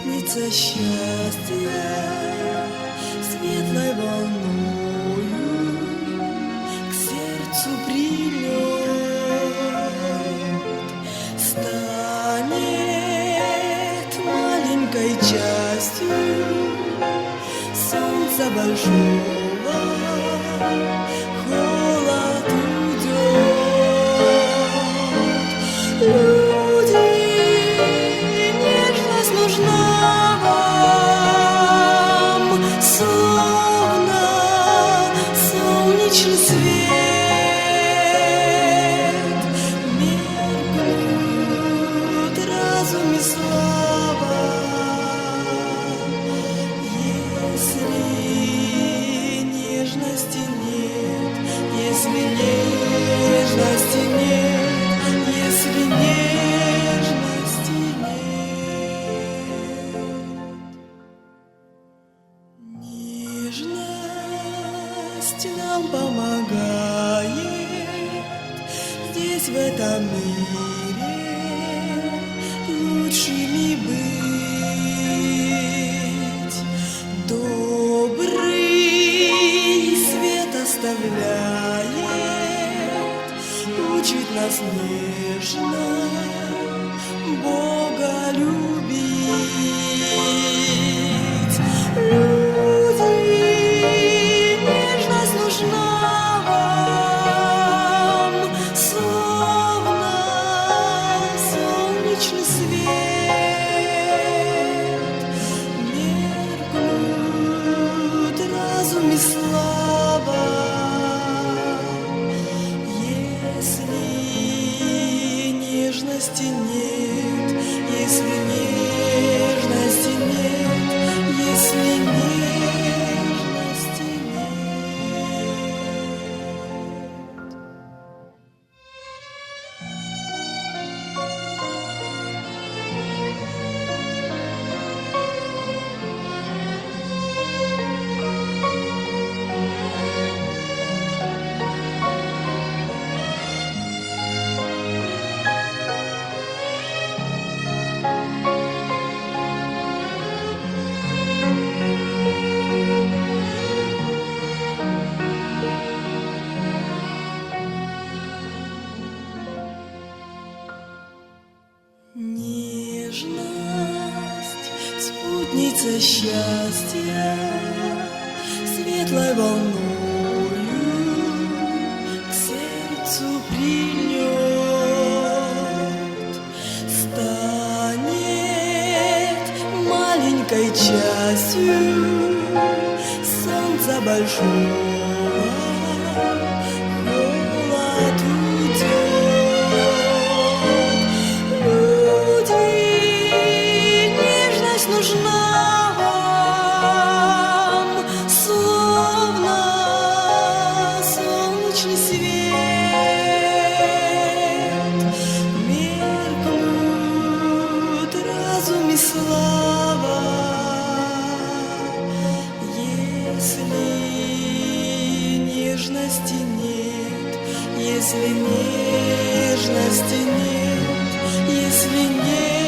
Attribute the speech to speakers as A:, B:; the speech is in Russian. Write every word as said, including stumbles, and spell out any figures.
A: спутница счастья, светлой волною к сердцу прильнет, станет маленькой частью солнца большого, холод уйдет. Люди, нежность нужна вам, словно солнечный свет, меркнут разум и слава. Если нежности нет, если нежности нет, если нежности нет. Нежность нам помогает здесь, в этом мире, лучшими быть. Добрый свет оставляет, учит нас нежно Бога любить. Люди, нежность нужна вам, словно солнечный свет, меркнут разум и слава. Если нежности нет, если нежности нет, если нежности нет. Нежность, спутница счастья, светлой волною к сердцу прильнет, станет маленькой частью солнца большого, холод уйдет. Нужна вам, словно солнечный свет, меркнут разум и слава. Если нежности нет, если нежности нет, если нет.